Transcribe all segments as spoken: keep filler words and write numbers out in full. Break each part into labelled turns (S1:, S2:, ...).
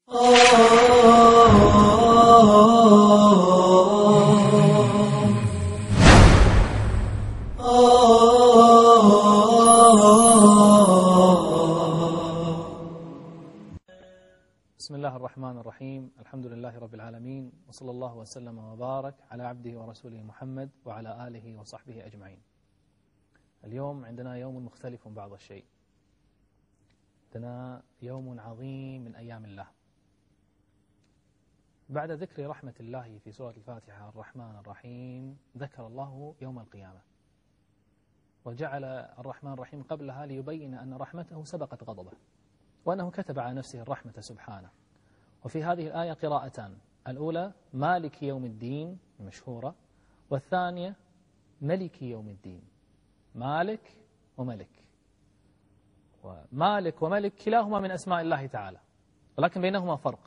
S1: بسم الله الرحمن الرحيم. الحمد لله رب العالمين، وصلى الله وسلم وبارك على عبده ورسوله محمد وعلى آله وصحبه أجمعين. اليوم عندنا يوم مختلف بعض الشيء، عندنا يوم عظيم من أيام الله. بعد ذكر رحمة الله في سورة الفاتحة الرحمن الرحيم، ذكر الله يوم القيامة، وجعل الرحمن الرحيم قبلها ليبين أن رحمته سبقت غضبه، وأنه كتب على نفسه الرحمة سبحانه. وفي هذه الآية قراءتان، الأولى مالك يوم الدين مشهورة، والثانية ملك يوم الدين. مالك وملك، ومالك وملك كلاهما من أسماء الله تعالى، ولكن بينهما فرق.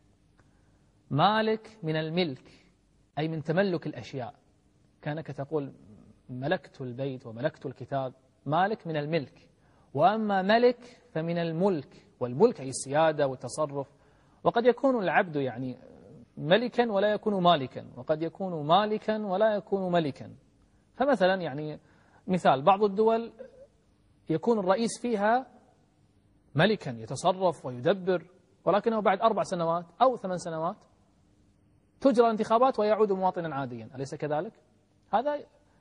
S1: مالك من الملك، أي من تملك الأشياء، كأنك تقول ملكت البيت وملكت الكتاب. مالك من الملك. وأما ملك فمن الملك، والملك أي السيادة والتصرف. وقد يكون العبد يعني ملكا ولا يكون مالكا، وقد يكون مالكا ولا يكون ملكا. فمثلا يعني مثال، بعض الدول يكون الرئيس فيها ملكا يتصرف ويدبر، ولكنه بعد أربع سنوات أو ثمان سنوات تجرى الانتخابات ويعود مواطنا عاديا، أليس كذلك؟ هذا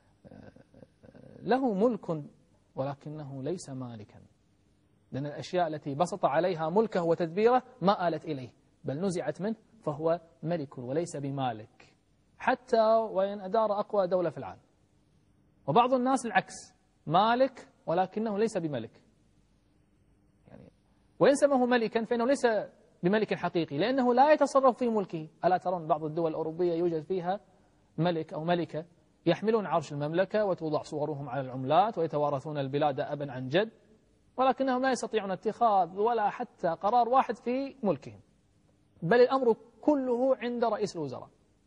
S1: له ملك ولكنه ليس مالكا، لأن الأشياء التي بسط عليها ملكه وتدبيره ما آلت إليه، بل نزعت منه، فهو ملك وليس بمالك، حتى وإن أدار أقوى دولة في العالم. وبعض الناس العكس، مالك ولكنه ليس بملك، يعني وإن سماه ملكا فإنه ليس بملك حقيقي، لأنه لا يتصرف في ملكه. ألا ترون بعض الدول الأوروبية يوجد فيها ملك أو ملكة يحملون عرش المملكة وتوضع صورهم على العملات ويتوارثون البلاد أبا عن جد، ولكنهم لا يستطيعون اتخاذ ولا حتى قرار واحد في ملكهم، بل الأمر كله عند رئيس الوزراء.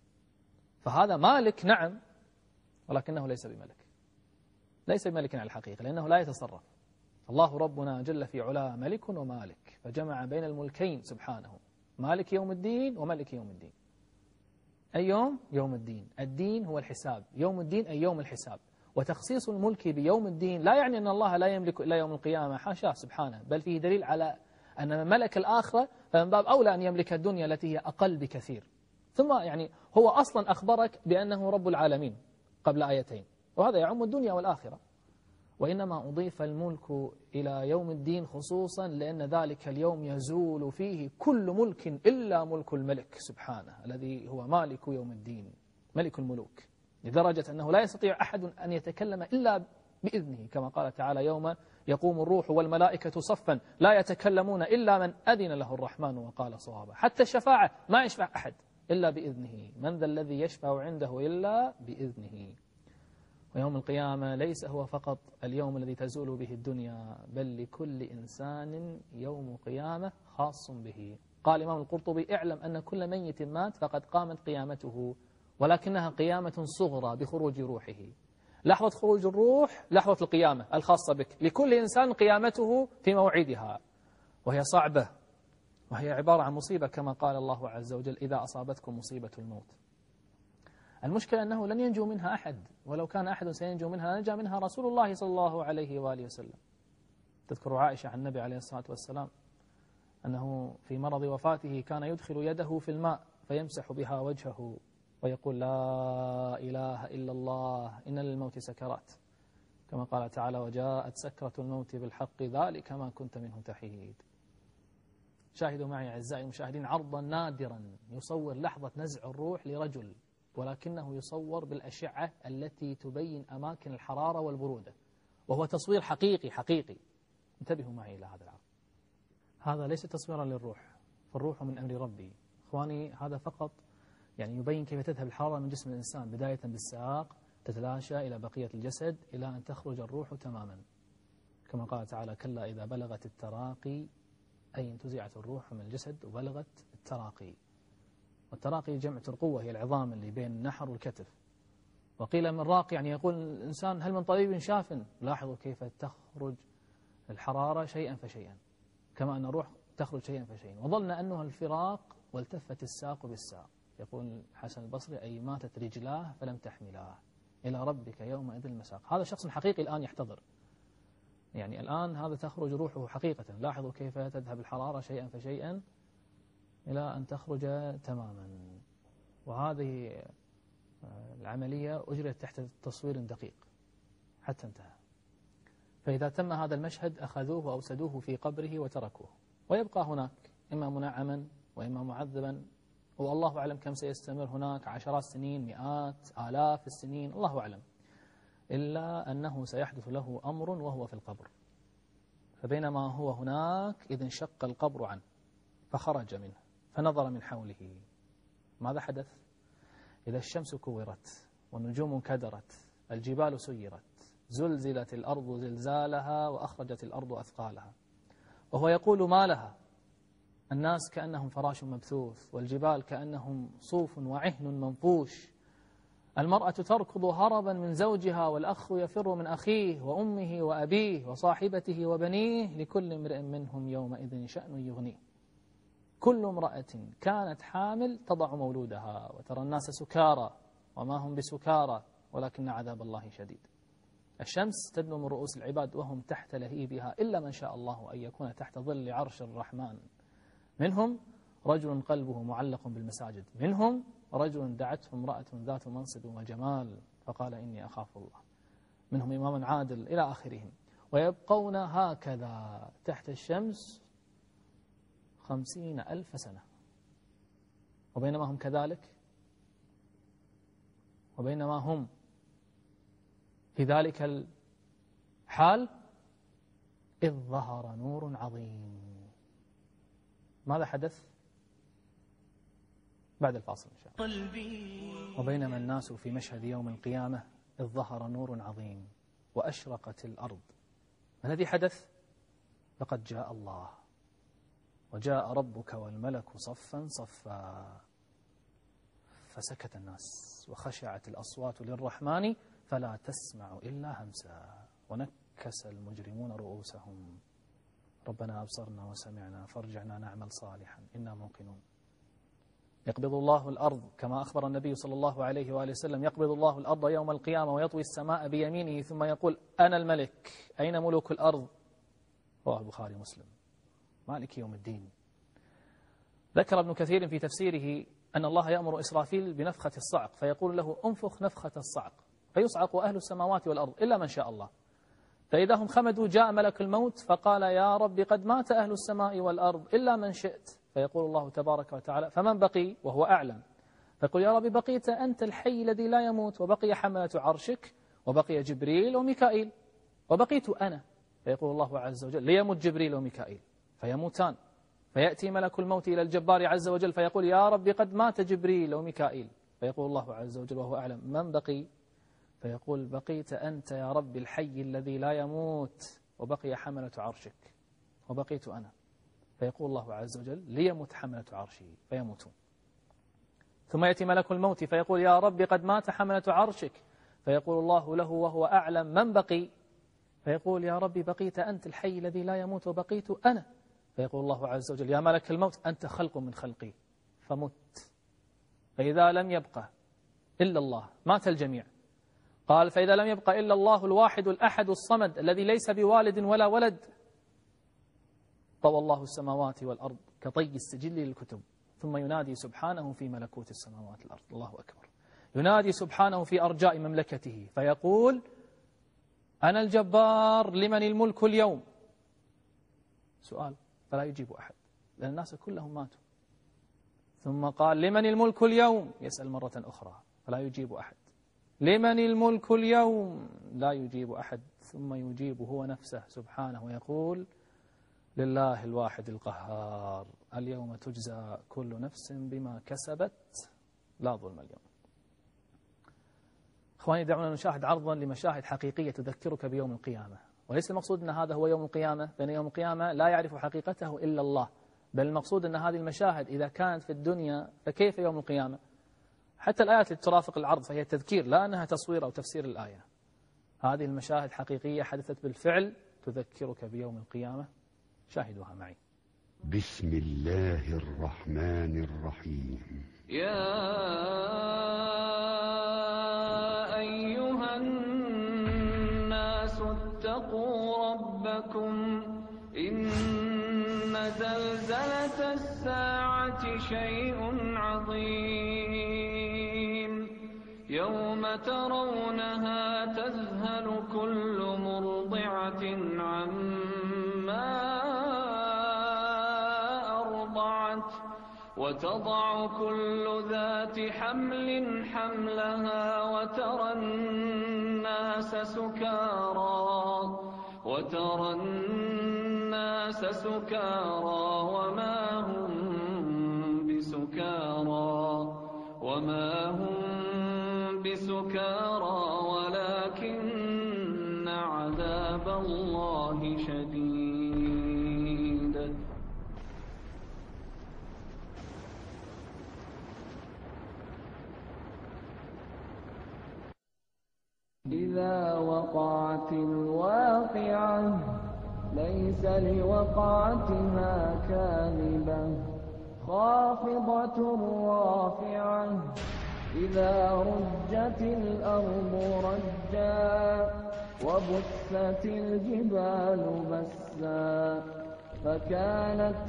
S1: فهذا مالك نعم، ولكنه ليس بملك، ليس بملك على الحقيقة، لأنه لا يتصرف. الله ربنا جل في علاه ملك ومالك، فجمع بين الملكين سبحانه، مالك يوم الدين وملك يوم الدين. أي يوم؟ يوم الدين. الدين هو الحساب، يوم الدين أي يوم الحساب. وتخصيص الملك بيوم الدين لا يعني أن الله لا يملك إلا يوم القيامة، حاشاه سبحانه، بل فيه دليل على أن من ملك الآخرة فمن باب أولى أن يملك الدنيا التي هي أقل بكثير. ثم يعني هو أصلا أخبرك بأنه رب العالمين قبل آيتين، وهذا يعم الدنيا والآخرة. وإنما أضيف الملك إلى يوم الدين خصوصا لأن ذلك اليوم يزول فيه كل ملك إلا ملك الملك سبحانه، الذي هو مالك يوم الدين، ملك الملوك، لدرجة أنه لا يستطيع أحد أن يتكلم إلا بإذنه، كما قال تعالى يوم يقوم الروح والملائكة صفا لا يتكلمون إلا من أذن له الرحمن وقال صوابا. حتى الشفاعة ما يشفع أحد إلا بإذنه، من ذا الذي يشفع عنده إلا بإذنه. ويوم القيامة ليس هو فقط اليوم الذي تزول به الدنيا، بل لكل إنسان يوم قيامة خاص به. قال الإمام القرطبي اعلم أن كل ميت مات فقد قامت قيامته، ولكنها قيامة صغرى بخروج روحه. لحظة خروج الروح لحظة القيامة الخاصة بك، لكل إنسان قيامته في موعدها، وهي صعبة، وهي عبارة عن مصيبة، كما قال الله عز وجل إذا أصابتكم مصيبة الموت. المشكلة أنه لن ينجو منها أحد، ولو كان أحد سينجو منها نجا منها رسول الله صلى الله عليه وآله وسلم. تذكر عائشة عن النبي عليه الصلاة والسلام أنه في مرض وفاته كان يدخل يده في الماء فيمسح بها وجهه ويقول لا إله إلا الله إن للموت سكرات، كما قال تعالى وجاءت سكرة الموت بالحق ذلك ما كنت منه تحيد. شاهدوا معي أعزائي المشاهدين عرضا نادرا يصور لحظة نزع الروح لرجل، ولكنه يصور بالأشعة التي تبين أماكن الحرارة والبرودة، وهو تصوير حقيقي حقيقي. انتبهوا معي إلى هذا العرض. هذا ليس تصويرا للروح، فالروح من أمر ربي. إخواني هذا فقط يعني يبين كيف تذهب الحرارة من جسم الإنسان، بداية بالساق تتلاشى إلى بقية الجسد إلى أن تخرج الروح تماما، كما قال تعالى كلا إذا بلغت التراقي، أي انتزعت الروح من الجسد وبلغت التراقي. والتراقي جمع ترقوة، هي العظام اللي بين النحر والكتف. وقيل من راق يعني يقول الإنسان هل من طبيب شاف. لاحظوا كيف تخرج الحرارة شيئا فشيئا، كما أن الروح تخرج شيئا فشيئا. وظن أنها الفراق والتفت الساق بالساق. يقول حسن البصري: أي ماتت رجلاه فلم تحملاه إلى ربك يومئذ المساق. هذا شخص حقيقي الآن يحتضر، يعني الآن هذا تخرج روحه حقيقة. لاحظوا كيف تذهب الحرارة شيئا فشيئا إلى أن تخرج تماما. وهذه العملية أجرت تحت تصوير دقيق حتى انتهى. فإذا تم هذا المشهد أخذوه وأوسدوه في قبره وتركوه، ويبقى هناك إما منعما وإما معذبا، والله أعلم كم سيستمر هناك، عشرات السنين، مئات، آلاف السنين، الله أعلم. إلا أنه سيحدث له أمر وهو في القبر. فبينما هو هناك إذ انشق القبر عنه فخرج منه فنظر من حوله. ماذا حدث؟ إذا الشمس كورت والنجوم انكدرت، الجبال سيرت، زلزلت الأرض زلزالها وأخرجت الأرض أثقالها، وهو يقول: ما لها؟ الناس كأنهم فراش مبثوث، والجبال كأنهم صوف وعهن منفوش، المرأة تركض هربا من زوجها، والأخ يفر من أخيه وأمه وأبيه وصاحبته وبنيه، لكل امرئ منهم يومئذ شأن يغنيه. كل امرأة كانت حامل تضع مولودها، وترى الناس سكارى وما هم بسكارى ولكن عذاب الله شديد. الشمس تدنو من رؤوس العباد وهم تحت لهيبها، إلا من شاء الله أن يكون تحت ظل عرش الرحمن. منهم رجل قلبه معلق بالمساجد، منهم رجل دعته امرأة ذات منصب وجمال فقال: إني أخاف الله، منهم إمام عادل، إلى آخرهم. ويبقون هكذا تحت الشمس خمسين ألف سنة. وبينما هم كذلك، وبينما هم في ذلك الحال، إذ ظهر نور عظيم. ماذا حدث؟ بعد الفاصل إن شاء الله. وبينما الناس في مشهد يوم القيامة إذ ظهر نور عظيم وأشرقت الأرض. ما الذي حدث؟ لقد جاء الله وجاء ربك والملك صفا صفا، فسكت الناس وخشعت الأصوات للرحمن فلا تسمع إلا همسا، ونكس المجرمون رؤوسهم. ربنا أبصرنا وسمعنا فارجعنا نعمل صالحا إنا موقنون. يقبض الله الأرض كما أخبر النبي صلى الله عليه وآله وسلم: يقبض الله الأرض يوم القيامة ويطوي السماء بيمينه ثم يقول: أنا الملك، أين ملوك الأرض؟ رواه البخاري ومسلم. مالك يوم الدين. ذكر ابن كثير في تفسيره أن الله يأمر إسرافيل بنفخة الصعق، فيقول له: انفخ نفخة الصعق، فيصعق أهل السماوات والأرض إلا من شاء الله. فإذا هم خمدوا جاء ملك الموت فقال: يا رب قد مات أهل السماء والأرض إلا من شئت. فيقول الله تبارك وتعالى: فمن بقي؟ وهو أعلم. فيقول: يا رب بقيت أنت الحي الذي لا يموت، وبقي حملة عرشك، وبقي جبريل وميكائيل، وبقيت أنا. فيقول الله عز وجل: ليمت جبريل وميكائيل، فيموتان. فيأتي ملك الموت إلى الجبار عز وجل فيقول: يا رب قد مات جبريل وميكائيل. فيقول الله عز وجل وهو أعلم: من بقي؟ فيقول: بقيت أنت يا رب الحي الذي لا يموت، وبقي حملة عرشك، وبقيت أنا. فيقول الله عز وجل: ليمت حملة عرشه، فيموتون. ثم يأتي ملك الموت فيقول: يا رب قد مات حملة عرشك. فيقول الله له وهو أعلم: من بقي؟ فيقول: يا رب بقيت أنت الحي الذي لا يموت، وبقيت أنا. فيقول الله عز وجل: يا ملك الموت أنت خلق من خلقي، فمت. فإذا لم يبقى إلا الله مات الجميع. قال: فإذا لم يبقى إلا الله الواحد الأحد الصمد الذي ليس بوالد ولا ولد، طوى الله السماوات والأرض كطي السجل للكتب، ثم ينادي سبحانه في ملكوت السماوات والأرض. الله أكبر. ينادي سبحانه في أرجاء مملكته فيقول: أنا الجبار لمن الملك اليوم؟ سؤال، فلا يجيب أحد لأن الناس كلهم ماتوا. ثم قال: لمن الملك اليوم؟ يسأل مرة أخرى فلا يجيب أحد. لمن الملك اليوم؟ لا يجيب أحد. ثم يجيب هو نفسه سبحانه ويقول: لله الواحد القهار، اليوم تجزى كل نفس بما كسبت لا ظلم اليوم. إخواني، دعونا نشاهد عرضا لمشاهد حقيقية تذكرك بيوم القيامة. وليس المقصود أن هذا هو يوم القيامة، فإن يوم القيامة لا يعرف حقيقته إلا الله، بل المقصود أن هذه المشاهد إذا كانت في الدنيا فكيف يوم القيامة؟ حتى الآيات التي ترافق العرض فهي تذكير لا أنها تصوير أو تفسير الآية. هذه المشاهد حقيقية حدثت بالفعل تذكرك بيوم القيامة. شاهدوها معي.
S2: بسم الله الرحمن الرحيم.
S3: يا أيها الناس اتقوا ربكم إن زلزلة الساعة شيء عظيم يوم ترونها تذهل كل مرضعة عما أرضعت وتضع كل ذات حمل حملها وترى الناس سكارى وترى الناس سكارى وما هم بسكارى وما هم بسكارى ولكن عذاب الله شديد.
S4: إذا وقعت الواقعة ليس لوقعتها كاذبة خافضة رافعة إذا رجت الأرض رجا وبست الجبال بسا فكانت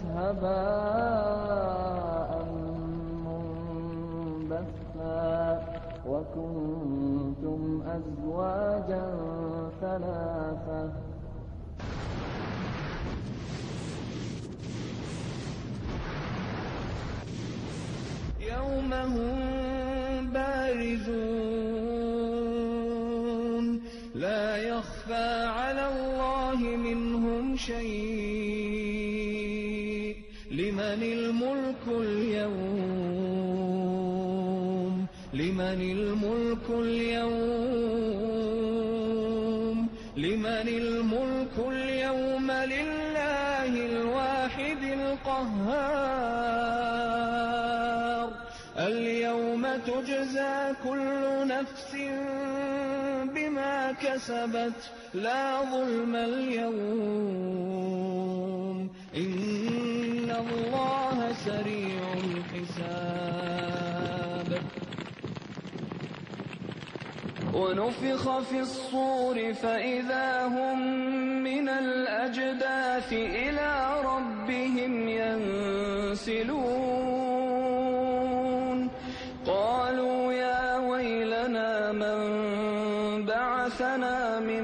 S4: هباء منبثا وكنتم أزواجا ثلاثة. يوم هم بارزون لا يخفى على الله منهم شيء لمن الملك اليوم لمن الملك اليوم لمن الملك اليوم لله الواحد القهار. اليوم تجزى كل نفس بما كسبت لا ظلم اليوم إن الله سريع الحساب. ونفخ في الصور فإذا هم من الأجداث إلى ربهم ينسلون قالوا يا ويلنا من بعثنا من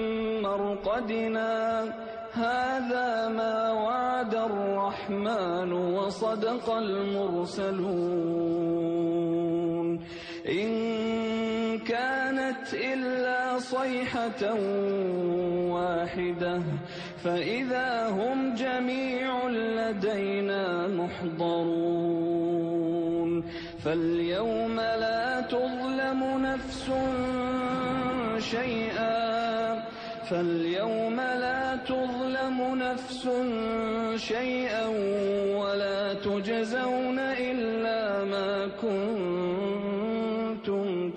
S4: مرقدنا هذا ما وعد الرحمن وصدق المرسلون إن كانت إلا صيحة واحدة فإذا هم جميع لدينا محضرون فاليوم لا تظلم نفس شيئا فاليوم لا تظلم نفس شيئا ولا تجزون إلا ما كنتم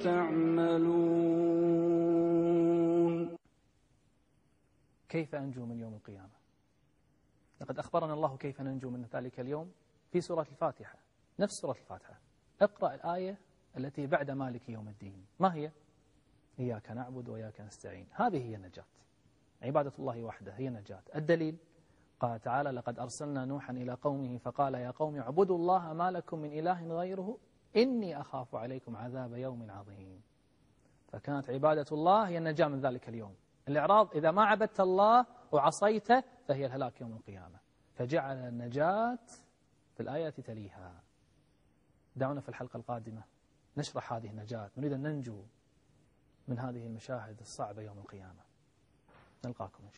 S4: تعملون.
S1: كيف أنجو من يوم القيامة؟ لقد أخبرنا الله كيف ننجو من ذلك اليوم في سورة الفاتحة، نفس سورة الفاتحة. اقرأ الآية التي بعد مالك يوم الدين، ما هي؟ إياك نعبد وإياك نستعين. هذه هي النجاة، عبادة الله وحده هي النجاة. الدليل قال تعالى لقد أرسلنا نوحا إلى قومه فقال يا قوم اعبدوا الله ما لكم من إله غيره إني أخاف عليكم عذاب يوم عظيم. فكانت عبادة الله هي النجاة من ذلك اليوم. الإعراض إذا ما عبدت الله وعصيته فهي الهلاك يوم القيامة. فجعل النجاة في الآية تليها. دعونا في الحلقة القادمة نشرح هذه النجاة، نريد أن ننجو من هذه المشاهد الصعبة يوم القيامة. نلقاكم إن شاء الله.